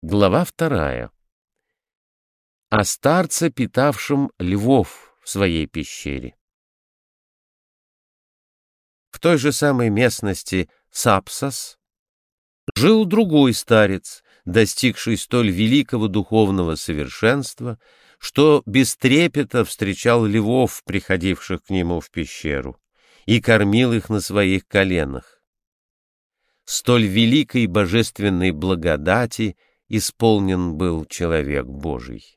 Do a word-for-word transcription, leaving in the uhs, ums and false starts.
Глава вторая. О старце, питавшем львов в своей пещере. В той же самой местности Сапсос жил другой старец, достигший столь великого духовного совершенства, что без трепета встречал львов, приходивших к нему в пещеру, и кормил их на своих коленах. Столь великой божественной благодати исполнен был человек Божий.